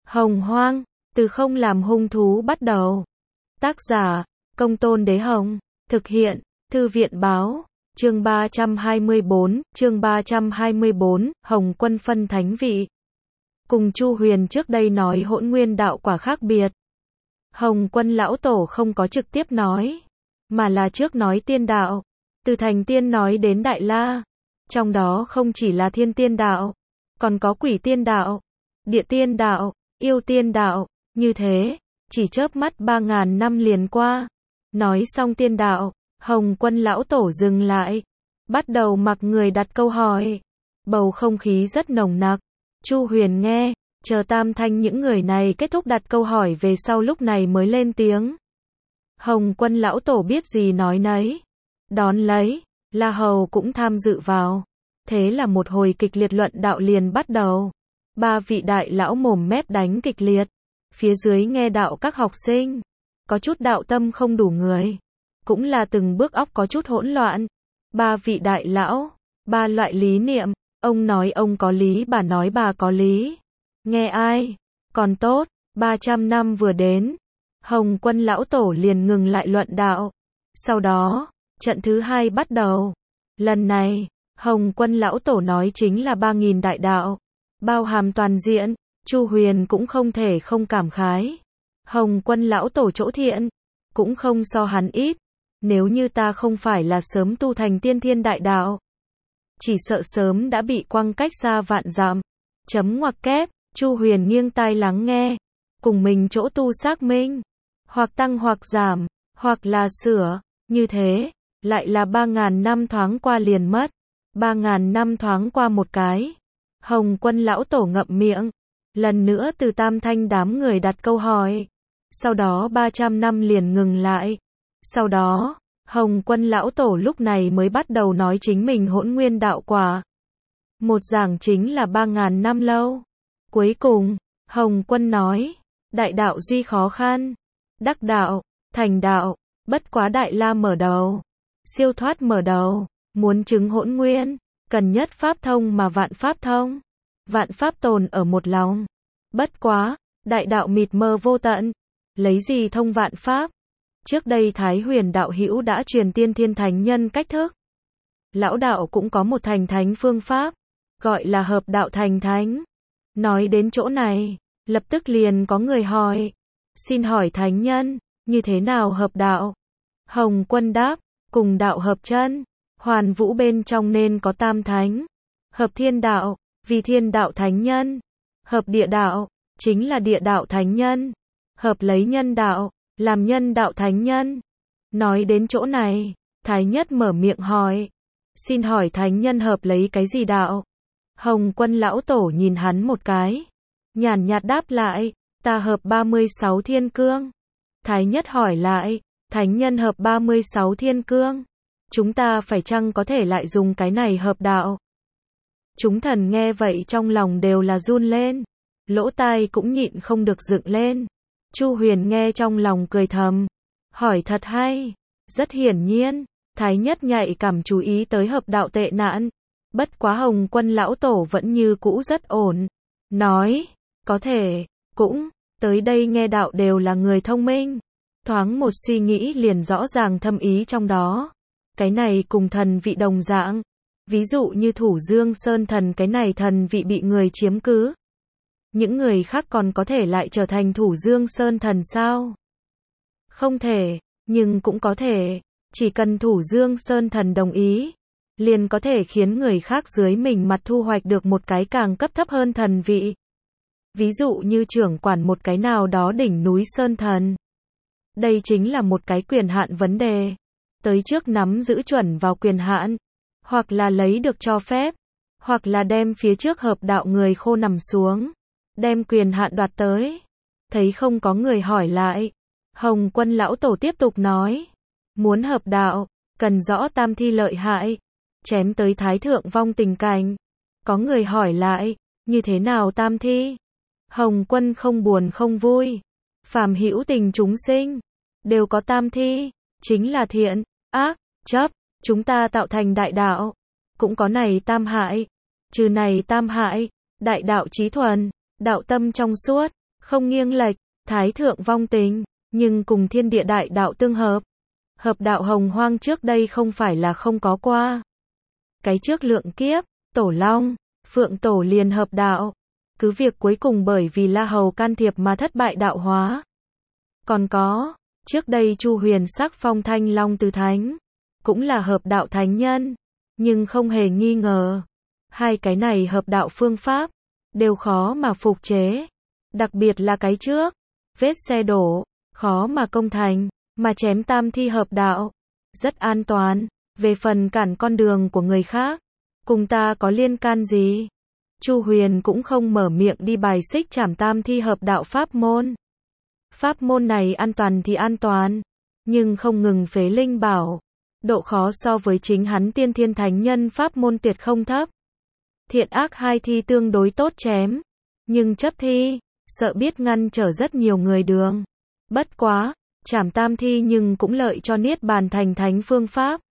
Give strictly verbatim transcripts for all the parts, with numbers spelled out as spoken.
Hồng Hoang, từ không làm hung thú bắt đầu. Tác giả, Công Tôn Đế Hồng. Thực hiện, Thư viện Báo. Chương ba trăm hai mươi bốn, chương ba trăm hai mươi bốn, Hồng Quân phân thánh vị. Cùng Chu Huyền trước đây nói hỗn nguyên đạo quả khác biệt. Hồng Quân lão tổ không có trực tiếp nói, mà là trước nói tiên đạo, từ thành tiên nói đến đại la. Trong đó không chỉ là thiên tiên đạo, còn có quỷ tiên đạo, địa tiên đạo, yêu tiên đạo, như thế, chỉ chớp mắt ba ngàn năm liền qua. Nói xong tiên đạo, Hồng Quân lão tổ dừng lại, bắt đầu mặc người đặt câu hỏi. Bầu không khí rất nồng nặc. Chu Huyền nghe, chờ tam thanh những người này kết thúc đặt câu hỏi về sau lúc này mới lên tiếng. Hồng Quân lão tổ biết gì nói nấy. Đón lấy, La Hầu cũng tham dự vào. Thế là một hồi kịch liệt luận đạo liền bắt đầu. Ba vị đại lão mồm mép đánh kịch liệt. Phía dưới nghe đạo các học sinh, có chút đạo tâm không đủ người, cũng là từng bước óc có chút hỗn loạn. Ba vị đại lão, ba loại lý niệm, ông nói ông có lý, bà nói bà có lý. Nghe ai? Còn tốt, ba trăm năm vừa đến, Hồng Quân lão tổ liền ngừng lại luận đạo. Sau đó, trận thứ hai bắt đầu. Lần này, Hồng Quân lão tổ nói chính là ba nghìn đại đạo, bao hàm toàn diện. Chu Huyền cũng không thể không cảm khái. Hồng Quân lão tổ chỗ thiện, cũng không so hắn ít. Nếu như ta không phải là sớm tu thành tiên thiên đại đạo, chỉ sợ sớm đã bị quăng cách xa vạn dặm. Chấm ngoặc kép, Chu Huyền nghiêng tai lắng nghe, cùng mình chỗ tu xác minh, hoặc tăng hoặc giảm, hoặc là sửa, như thế, lại là ba ngàn năm thoáng qua liền mất. Ba ngàn năm thoáng qua một cái. Hồng Quân lão tổ ngậm miệng. Lần nữa từ tam thanh đám người đặt câu hỏi. Sau đó ba trăm năm liền ngừng lại. Sau đó, Hồng Quân lão tổ lúc này mới bắt đầu nói chính mình hỗn nguyên đạo quả. Một giảng chính là ba ngàn năm lâu. Cuối cùng, Hồng Quân nói, đại đạo duy khó khăn, đắc đạo, thành đạo, bất quá đại la mở đầu, siêu thoát mở đầu, muốn chứng hỗn nguyên, cần nhất pháp thông mà vạn pháp thông. Vạn pháp tồn ở một lòng. Bất quá, đại đạo mịt mờ vô tận, lấy gì thông vạn pháp? Trước đây Thái Huyền đạo hữu đã truyền tiên thiên thánh nhân cách thức. Lão đạo cũng có một thành thánh phương pháp, gọi là hợp đạo thành thánh. Nói đến chỗ này, lập tức liền có người hỏi, xin hỏi thánh nhân, như thế nào hợp đạo? Hồng Quân đáp, cùng đạo hợp chân, hoàn vũ bên trong nên có tam thánh. Hợp thiên đạo, vì thiên đạo thánh nhân. Hợp địa đạo, chính là địa đạo thánh nhân. Hợp lấy nhân đạo, làm nhân đạo thánh nhân. Nói đến chỗ này, Thái Nhất mở miệng hỏi, xin hỏi thánh nhân hợp lấy cái gì đạo? Hồng Quân lão tổ nhìn hắn một cái, nhàn nhạt đáp lại, ta hợp ba mươi sáu thiên cương. Thái Nhất hỏi lại, thánh nhân hợp ba mươi sáu thiên cương, chúng ta phải chăng có thể lại dùng cái này hợp đạo? Chúng thần nghe vậy trong lòng đều là run lên, lỗ tai cũng nhịn không được dựng lên. Chu Huyền nghe trong lòng cười thầm, hỏi thật hay. Rất hiển nhiên, Thái Nhất nhạy cảm chú ý tới hợp đạo tệ nạn. Bất quá Hồng Quân lão tổ vẫn như cũ rất ổn, nói, có thể, cũng, tới đây nghe đạo đều là người thông minh. Thoáng một suy nghĩ liền rõ ràng thâm ý trong đó. Cái này cùng thần vị đồng dạng. Ví dụ như Thủ Dương Sơn thần, cái này thần vị bị người chiếm cứ. Những người khác còn có thể lại trở thành Thủ Dương Sơn thần sao? Không thể, nhưng cũng có thể. Chỉ cần Thủ Dương Sơn thần đồng ý, liền có thể khiến người khác dưới mình mặt thu hoạch được một cái càng cấp thấp hơn thần vị. Ví dụ như trưởng quản một cái nào đó đỉnh núi Sơn thần. Đây chính là một cái quyền hạn vấn đề. Tới trước nắm giữ chuẩn vào quyền hạn, hoặc là lấy được cho phép, hoặc là đem phía trước hợp đạo người khô nằm xuống, đem quyền hạn đoạt tới. Thấy không có người hỏi lại, Hồng Quân lão tổ tiếp tục nói, muốn hợp đạo, cần rõ tam thi lợi hại, chém tới thái thượng vong tình cảnh. Có người hỏi lại, như thế nào tam thi? Hồng Quân không buồn không vui, phàm hữu tình chúng sinh, đều có tam thi, chính là thiện, ác, chấp. Chúng ta tạo thành đại đạo, cũng có này tam hại. Trừ này tam hại, đại đạo trí thuần, đạo tâm trong suốt, không nghiêng lệch, thái thượng vong tình, nhưng cùng thiên địa đại đạo tương hợp. Hợp đạo hồng hoang trước đây không phải là không có qua. Cái trước lượng kiếp, Tổ Long, Phượng Tổ liền hợp đạo. Cứ việc cuối cùng bởi vì La Hầu can thiệp mà thất bại đạo hóa. Còn có, trước đây Chu Huyền sắc phong Thanh Long Tứ Thánh, cũng là hợp đạo thánh nhân, nhưng không hề nghi ngờ. Hai cái này hợp đạo phương pháp, đều khó mà phục chế. Đặc biệt là cái trước, vết xe đổ, khó mà công thành, mà chém tam thi hợp đạo. Rất an toàn, về phần cản con đường của người khác, cùng ta có liên can gì? Chu Huyền cũng không mở miệng đi bài xích trảm tam thi hợp đạo pháp môn. Pháp môn này an toàn thì an toàn, nhưng không ngừng phế linh bảo. Độ khó so với chính hắn tiên thiên thánh nhân pháp môn tuyệt không thấp. Thiện ác hai thi tương đối tốt chém, nhưng chấp thi, sợ biết ngăn trở rất nhiều người đường. Bất quá, trảm tam thi nhưng cũng lợi cho niết bàn thành thánh phương pháp.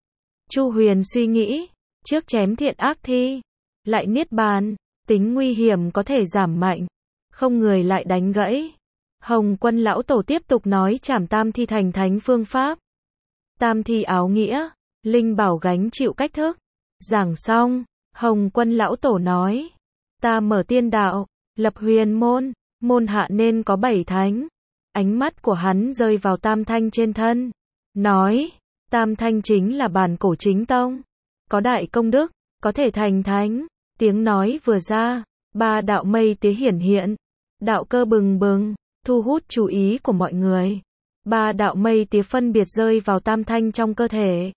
Chu Huyền suy nghĩ, trước chém thiện ác thi, lại niết bàn, tính nguy hiểm có thể giảm mạnh, không người lại đánh gãy. Hồng Quân lão tổ tiếp tục nói trảm tam thi thành thánh phương pháp. Tam thi áo nghĩa, linh bảo gánh chịu cách thức. Giảng xong, Hồng Quân lão tổ nói, ta mở tiên đạo, lập huyền môn, môn hạ nên có bảy thánh. Ánh mắt của hắn rơi vào tam thanh trên thân, nói, tam thanh chính là bản cổ chính tông, có đại công đức, có thể thành thánh. Tiếng nói vừa ra, ba đạo mây tía hiển hiện, đạo cơ bừng bừng, thu hút chú ý của mọi người. Ba đạo mây tía phân biệt rơi vào tam thanh trong cơ thể.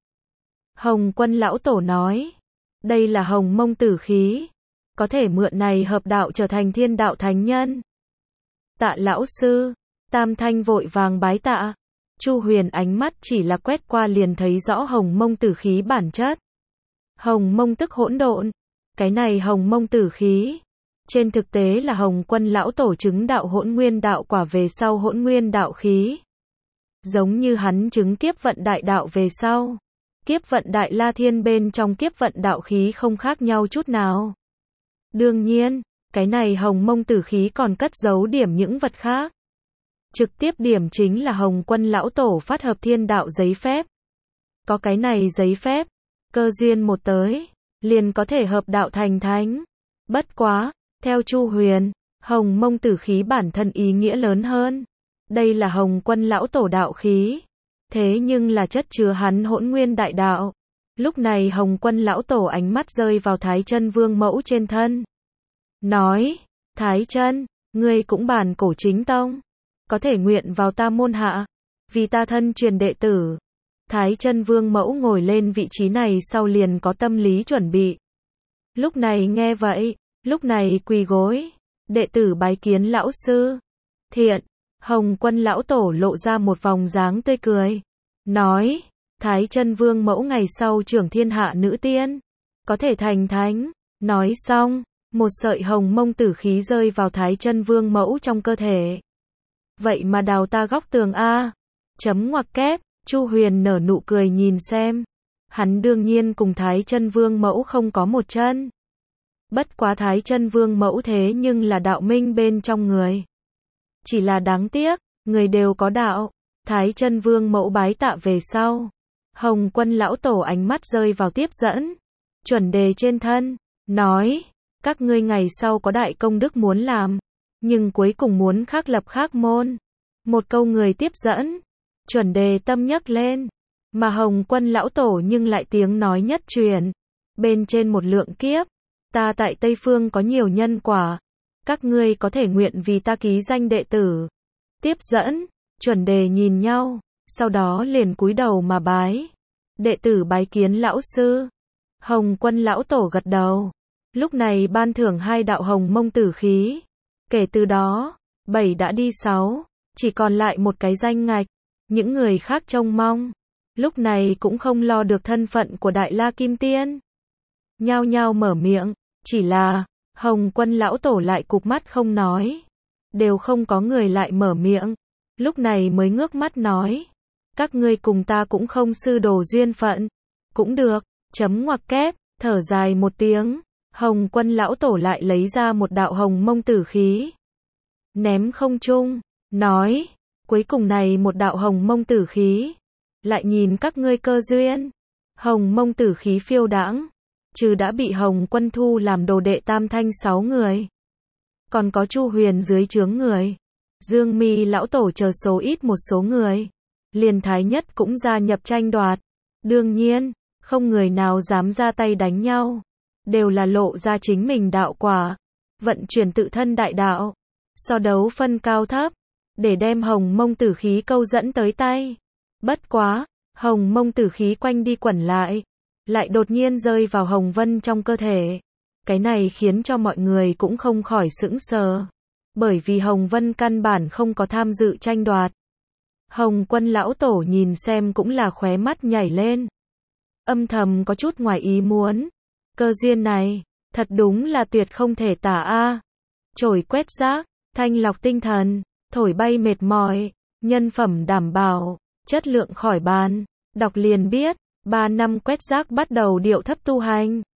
Hồng Quân lão tổ nói, đây là hồng mông tử khí, có thể mượn này hợp đạo trở thành thiên đạo thánh nhân. Tạ lão sư, tam thanh vội vàng bái tạ. Chu Huyền ánh mắt chỉ là quét qua liền thấy rõ hồng mông tử khí bản chất. Hồng mông tức hỗn độn, cái này hồng mông tử khí, trên thực tế là Hồng Quân lão tổ chứng đạo hỗn nguyên đạo quả về sau hỗn nguyên đạo khí. Giống như hắn chứng kiếp vận đại đạo về sau, kiếp vận đại la thiên bên trong kiếp vận đạo khí không khác nhau chút nào. Đương nhiên, cái này hồng mông tử khí còn cất giấu điểm những vật khác. Trực tiếp điểm chính là Hồng Quân lão tổ phát hợp thiên đạo giấy phép. Có cái này giấy phép, cơ duyên một tới, liền có thể hợp đạo thành thánh. Bất quá, theo Chu Huyền, hồng mông tử khí bản thân ý nghĩa lớn hơn. Đây là Hồng Quân lão tổ đạo khí, thế nhưng là chất chứa hắn hỗn nguyên đại đạo. Lúc này Hồng Quân lão tổ ánh mắt rơi vào Thái Chân Vương mẫu trên thân. Nói, Thái Chân, ngươi cũng bản cổ chính tông, có thể nguyện vào ta môn hạ, vì ta thân truyền đệ tử. Thái Chân Vương mẫu ngồi lên vị trí này sau liền có tâm lý chuẩn bị. Lúc này nghe vậy, lúc này quỳ gối, đệ tử bái kiến lão sư. Thiện, Hồng Quân lão tổ lộ ra một vòng dáng tươi cười, nói, Thái Chân Vương mẫu ngày sau trưởng thiên hạ nữ tiên, có thể thành thánh. Nói xong, một sợi hồng mông tử khí rơi vào Thái Chân Vương mẫu trong cơ thể. Vậy mà đào ta góc tường a. Chấm ngoặc kép. Chu Huyền nở nụ cười nhìn xem. Hắn đương nhiên cùng Thái Chân Vương mẫu không có một chân. Bất quá Thái Chân Vương mẫu thế nhưng là đạo minh bên trong người. Chỉ là đáng tiếc, người đều có đạo. Thái Chân Vương mẫu bái tạ về sau, Hồng Quân lão tổ ánh mắt rơi vào tiếp dẫn chuẩn đề trên thân, nói, các ngươi ngày sau có đại công đức muốn làm, nhưng cuối cùng muốn khác lập khác môn. Một câu người tiếp dẫn, chuẩn đề tâm nhấc lên, mà Hồng Quân lão tổ nhưng lại tiếng nói nhất truyền, bên trên một lượng kiếp, ta tại Tây Phương có nhiều nhân quả, các ngươi có thể nguyện vì ta ký danh đệ tử. Tiếp dẫn, chuẩn đề nhìn nhau, sau đó liền cúi đầu mà bái. Đệ tử bái kiến lão sư. Hồng Quân lão tổ gật đầu. Lúc này ban thưởng hai đạo hồng mông tử khí. Kể từ đó, bảy đã đi sáu, chỉ còn lại một cái danh ngạch. Những người khác trông mong, lúc này cũng không lo được thân phận của Đại La Kim Tiên. Nhao nhao mở miệng, chỉ là, Hồng Quân lão tổ lại cụp mắt không nói. Đều không có người lại mở miệng. Lúc này mới ngước mắt nói, các ngươi cùng ta cũng không sư đồ duyên phận. Cũng được, chấm ngoặc kép, thở dài một tiếng, Hồng Quân lão tổ lại lấy ra một đạo hồng mông tử khí. ném không trung, nói, cuối cùng này một đạo hồng mông tử khí, lại nhìn các ngươi cơ duyên. Hồng mông tử khí phiêu đãng, trừ đã bị Hồng Quân thu làm đồ đệ tam thanh sáu người, còn có Chu Huyền dưới trướng người, Dương Mi lão tổ chờ số ít một số người, liền Thái Nhất cũng gia nhập tranh đoạt. Đương nhiên, không người nào dám ra tay đánh nhau, đều là lộ ra chính mình đạo quả, vận chuyển tự thân đại đạo, so đấu phân cao thấp, để đem hồng mông tử khí câu dẫn tới tay. Bất quá, hồng mông tử khí quanh đi quẩn lại, lại đột nhiên rơi vào Hồng Vân trong cơ thể. Cái này khiến cho mọi người cũng không khỏi sững sờ, bởi vì Hồng Vân căn bản không có tham dự tranh đoạt. Hồng Quân lão tổ nhìn xem cũng là khóe mắt nhảy lên, âm thầm có chút ngoài ý muốn. Cơ duyên này, thật đúng là tuyệt không thể tả a. Chổi quét rác, thanh lọc tinh thần, thổi bay mệt mỏi, nhân phẩm đảm bảo, chất lượng khỏi bàn. Đọc liền biết, ba năm quét rác bắt đầu điệu thấp tu hành.